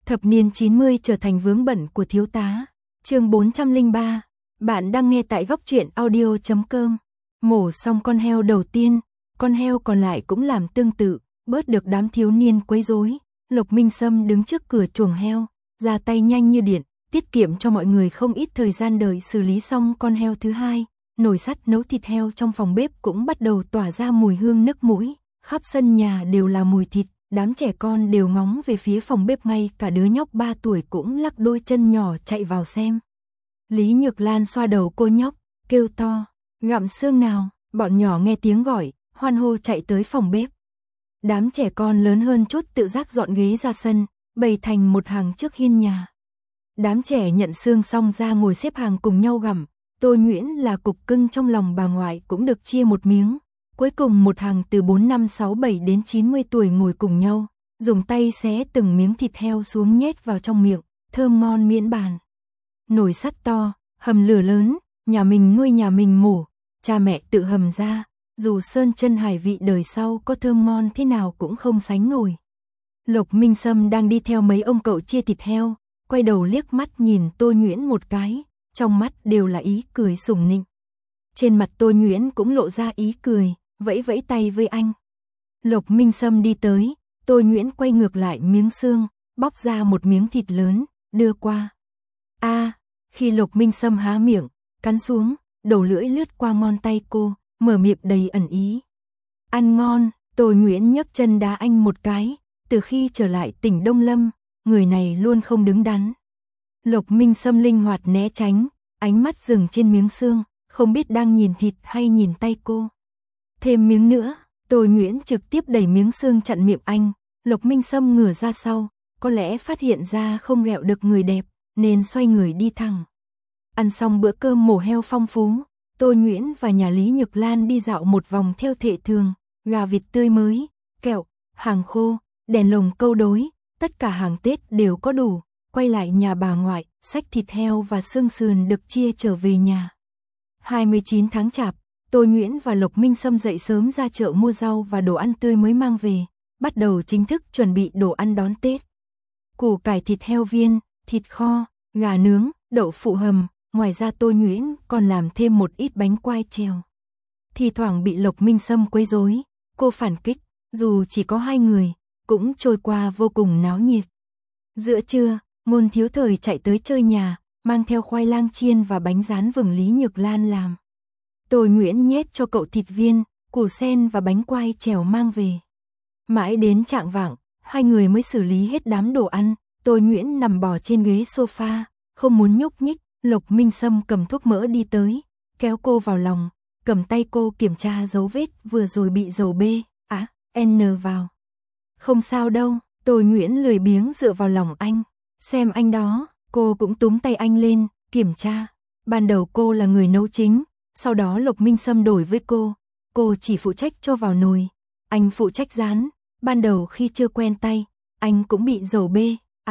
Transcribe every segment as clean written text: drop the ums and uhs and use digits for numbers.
Thập niên 90 trở thành vướng bận của thiếu tá. Chương 403. Bạn đang nghe tại góc truyện audio.com. Mổ xong con heo đầu tiên, con heo còn lại cũng làm tương tự, bớt được đám thiếu niên quấy rối. Lộc Minh Sâm đứng trước cửa chuồng heo, ra tay nhanh như điện, tiết kiệm cho mọi người không ít thời gian đợi xử lý xong con heo thứ hai. Nồi sắt nấu thịt heo trong phòng bếp cũng bắt đầu tỏa ra mùi hương nức mũi, khắp sân nhà đều là mùi thịt. Đám trẻ con đều ngóng về phía phòng bếp, ngay cả đứa nhóc 3 tuổi cũng lắc đôi chân nhỏ chạy vào xem. Lý Nhược Lan xoa đầu cô nhóc, kêu to, gặm xương nào. Bọn nhỏ nghe tiếng gọi, hoan hô chạy tới phòng bếp. Đám trẻ con lớn hơn chút tự giác dọn ghế ra sân, bày thành một hàng trước hiên nhà. Đám trẻ nhận xương xong ra ngồi xếp hàng cùng nhau gặm. Tô Nhuyễn là cục cưng trong lòng bà ngoại cũng được chia một miếng. Cuối cùng một hàng từ 4, 5, 6, 7 đến 90 tuổi ngồi cùng nhau, dùng tay xé từng miếng thịt heo xuống nhét vào trong miệng, thơm ngon miễn bàn. Nồi sắt to, hầm lửa lớn, nhà mình nuôi nhà mình mổ, cha mẹ tự hầm ra, dù sơn chân hải vị đời sau có thơm ngon thế nào cũng không sánh nổi. Lộc Minh Sâm đang đi theo mấy ông cậu chia thịt heo, quay đầu liếc mắt nhìn Tô Nhuyễn một cái, trong mắt đều là ý cười sủng nịnh. Trên mặt Tô Nhuyễn cũng lộ ra ý cười, vẫy vẫy tay với anh. Lộc Minh Sâm đi tới, Tô Nhuyễn quay ngược lại miếng xương, bóc ra một miếng thịt lớn, đưa qua. Khi Lộc Minh Sâm há miệng, cắn xuống, đầu lưỡi lướt qua ngón tay cô, mở miệng đầy ẩn ý. Ăn ngon. Tô Nhuyễn nhấc chân đá anh một cái, từ khi trở lại tỉnh Đông Lâm, người này luôn không đứng đắn. Lộc Minh Sâm linh hoạt né tránh, ánh mắt dừng trên miếng xương, không biết đang nhìn thịt hay nhìn tay cô. Thêm miếng nữa. Tô Nhuyễn trực tiếp đẩy miếng xương chặn miệng anh. Lộc Minh Sâm ngửa ra sau, có lẽ phát hiện ra không ghẹo được người đẹp, nên xoay người đi thẳng. Ăn xong bữa cơm mổ heo phong phú, Tô Nhuyễn và nhà Lý Nhược Lan đi dạo một vòng theo thệ thường, gà vịt tươi mới, kẹo, hàng khô, đèn lồng câu đối, tất cả hàng Tết đều có đủ. Quay lại nhà bà ngoại, xách thịt heo và xương sườn được chia trở về nhà. 29 tháng Chạp, Tô Nhuyễn và Lộc Minh Sâm dậy sớm ra chợ mua rau và đồ ăn tươi mới mang về, bắt đầu chính thức chuẩn bị đồ ăn đón Tết. Củ cải thịt heo viên, thịt kho, gà nướng, đậu phụ hầm, ngoài ra Tô Nhuyễn còn làm thêm một ít bánh quai treo. Thì thoảng bị Lộc Minh Sâm quấy rối, cô phản kích, dù chỉ có 2 người, cũng trôi qua vô cùng náo nhiệt. Giữa trưa, Ngôn Thiếu Thời chạy tới chơi nhà, mang theo khoai lang chiên và bánh rán vừng Lý Nhược Lan làm. Tô Nhuyễn nhét cho cậu thịt viên, củ sen và bánh quai trèo mang về. Mãi đến chạng vạng, 2 người mới xử lý hết đám đồ ăn. Tô Nhuyễn nằm bò trên ghế sofa, không muốn nhúc nhích. Lộc Minh Sâm cầm thuốc mỡ đi tới, kéo cô vào lòng, cầm tay cô kiểm tra dấu vết vừa rồi bị dầu B, N vào. Không sao đâu. Tô Nhuyễn lười biếng dựa vào lòng anh. Xem anh đó. Cô cũng túm tay anh lên, kiểm tra. Ban đầu cô là người nấu chính, sau đó Lộc Minh Sâm đổi với cô chỉ phụ trách cho vào nồi, anh phụ trách rán. Ban đầu khi chưa quen tay, anh cũng bị dầu B,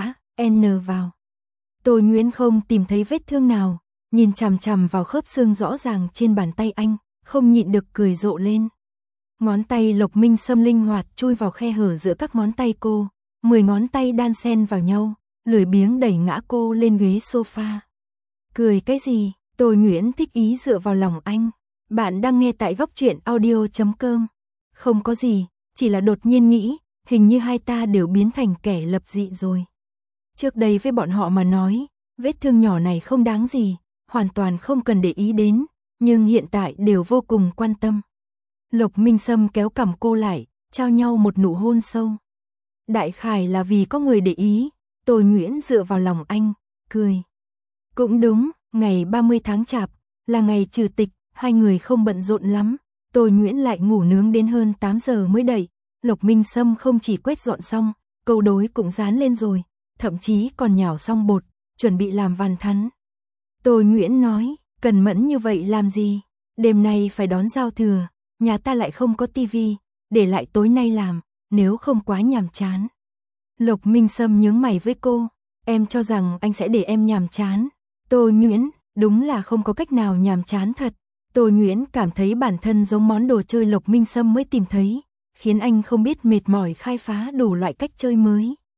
N vào. Tô Nhuyễn không tìm thấy vết thương nào, nhìn chằm chằm vào khớp xương rõ ràng trên bàn tay anh, không nhịn được cười rộ lên. Ngón tay Lộc Minh Sâm linh hoạt chui vào khe hở giữa các ngón tay cô, 10 ngón tay đan xen vào nhau, lười biếng đẩy ngã cô lên ghế sofa. Cười cái gì? Tô Nhuyễn thích ý dựa vào lòng anh. Bạn đang nghe tại góc truyện audio.com. Không có gì, chỉ là đột nhiên nghĩ, hình như hai ta đều biến thành kẻ lập dị rồi. Trước đây với bọn họ mà nói, vết thương nhỏ này không đáng gì, hoàn toàn không cần để ý đến, nhưng hiện tại đều vô cùng quan tâm. Lộc Minh Sâm kéo cằm cô lại, trao nhau một nụ hôn sâu. Đại khái là vì có người để ý. Tô Nhuyễn dựa vào lòng anh, cười. Cũng đúng, ngày 30 tháng Chạp là ngày trừ tịch, 2 người không bận rộn lắm. Tô Nhuyễn lại ngủ nướng đến hơn 8 giờ mới dậy. Lộc Minh Sâm không chỉ quét dọn xong, câu đối cũng dán lên rồi, thậm chí còn nhào xong bột, chuẩn bị làm vằn thắn. Tô Nhuyễn nói, cần mẫn như vậy làm gì? Đêm nay phải đón giao thừa, nhà ta lại không có tivi, để lại tối nay làm, nếu không quá nhàm chán. Lộc Minh Sâm nhướng mày với cô, em cho rằng anh sẽ để em nhàm chán. Tô Nhuyễn, đúng là không có cách nào nhàm chán thật. Tô Nhuyễn cảm thấy bản thân giống món đồ chơi Lộc Minh Sâm mới tìm thấy, khiến anh không biết mệt mỏi khai phá đủ loại cách chơi mới.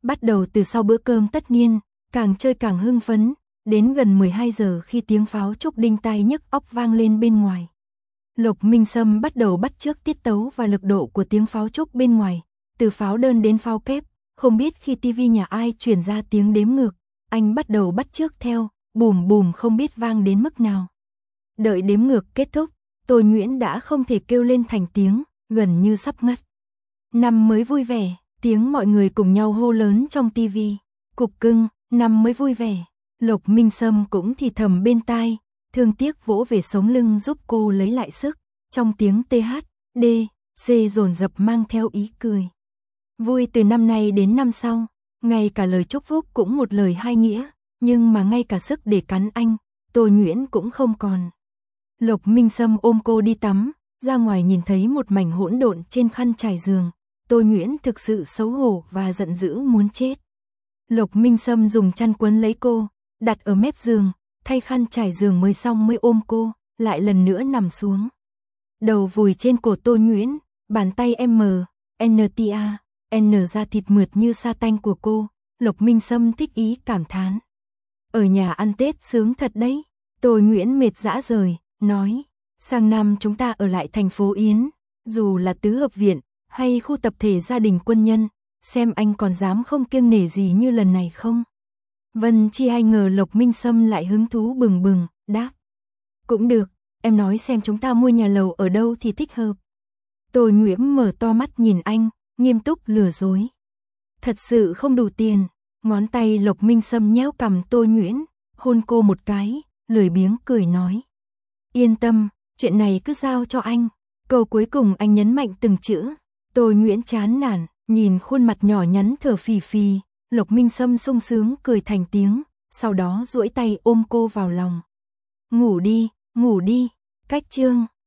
Bắt đầu từ sau bữa cơm tất niên, càng chơi càng hưng phấn, đến gần 12 giờ khi tiếng pháo trúc đinh tai nhức óc vang lên bên ngoài. Lục Minh Sâm bắt đầu bắt chước tiết tấu và lực độ của tiếng pháo trúc bên ngoài, từ pháo đơn đến pháo kép, không biết khi tivi nhà ai truyền ra tiếng đếm ngược, anh bắt đầu bắt chước theo, bùm bùm không biết vang đến mức nào. Đợi đếm ngược kết thúc, Tôi Nguyễn đã không thể kêu lên thành tiếng, gần như sắp ngất. Năm mới vui vẻ, tiếng mọi người cùng nhau hô lớn trong tivi. Cục cưng, năm mới vui vẻ. Lục Minh Sâm cũng thì thầm bên tai, thương tiếc vỗ về sống lưng giúp cô lấy lại sức. Trong tiếng TH, D, C dồn dập mang theo ý cười. Vui từ năm nay đến năm sau, ngay cả lời chúc phúc cũng một lời hai nghĩa, nhưng mà ngay cả sức để cắn anh, Tôi Nguyễn cũng không còn. Lục Minh Sâm ôm cô đi tắm, ra ngoài nhìn thấy một mảnh hỗn độn trên khăn trải giường. Tôi Nguyễn thực sự xấu hổ và giận dữ muốn chết. Lục Minh Sâm dùng chăn quấn lấy cô, đặt ở mép giường, thay khăn trải giường mới xong mới ôm cô, lại lần nữa nằm xuống. Đầu vùi trên cổ Tôi Nguyễn, bàn tay NTA, N da thịt mượt như sa tanh của cô, Lục Minh Sâm thích ý cảm thán. Ở nhà ăn Tết sướng thật đấy. Tôi Nguyễn mệt rã rời, nói, sang năm chúng ta ở lại thành phố Yến, dù là tứ hợp viện hay khu tập thể gia đình quân nhân, xem anh còn dám không kiêng nể gì như lần này không. Vân Chi hay ngờ Lục Minh Sâm lại hứng thú bừng bừng, đáp. Cũng được, em nói xem chúng ta mua nhà lầu ở đâu thì thích hợp. Tôi Nguyễn mở to mắt nhìn anh, nghiêm túc lừa dối. Thật sự không đủ tiền. Ngón tay Lục Minh Sâm nhéo cằm Tôi Nguyễn, hôn cô một cái, lười biếng cười nói. Yên tâm, chuyện này cứ giao cho anh. Câu cuối cùng anh nhấn mạnh từng chữ. Tôi Nguyễn chán nản, nhìn khuôn mặt nhỏ nhắn thở phì phì, Lục Minh Sâm sung sướng cười thành tiếng, sau đó duỗi tay ôm cô vào lòng. Ngủ đi, cách chương.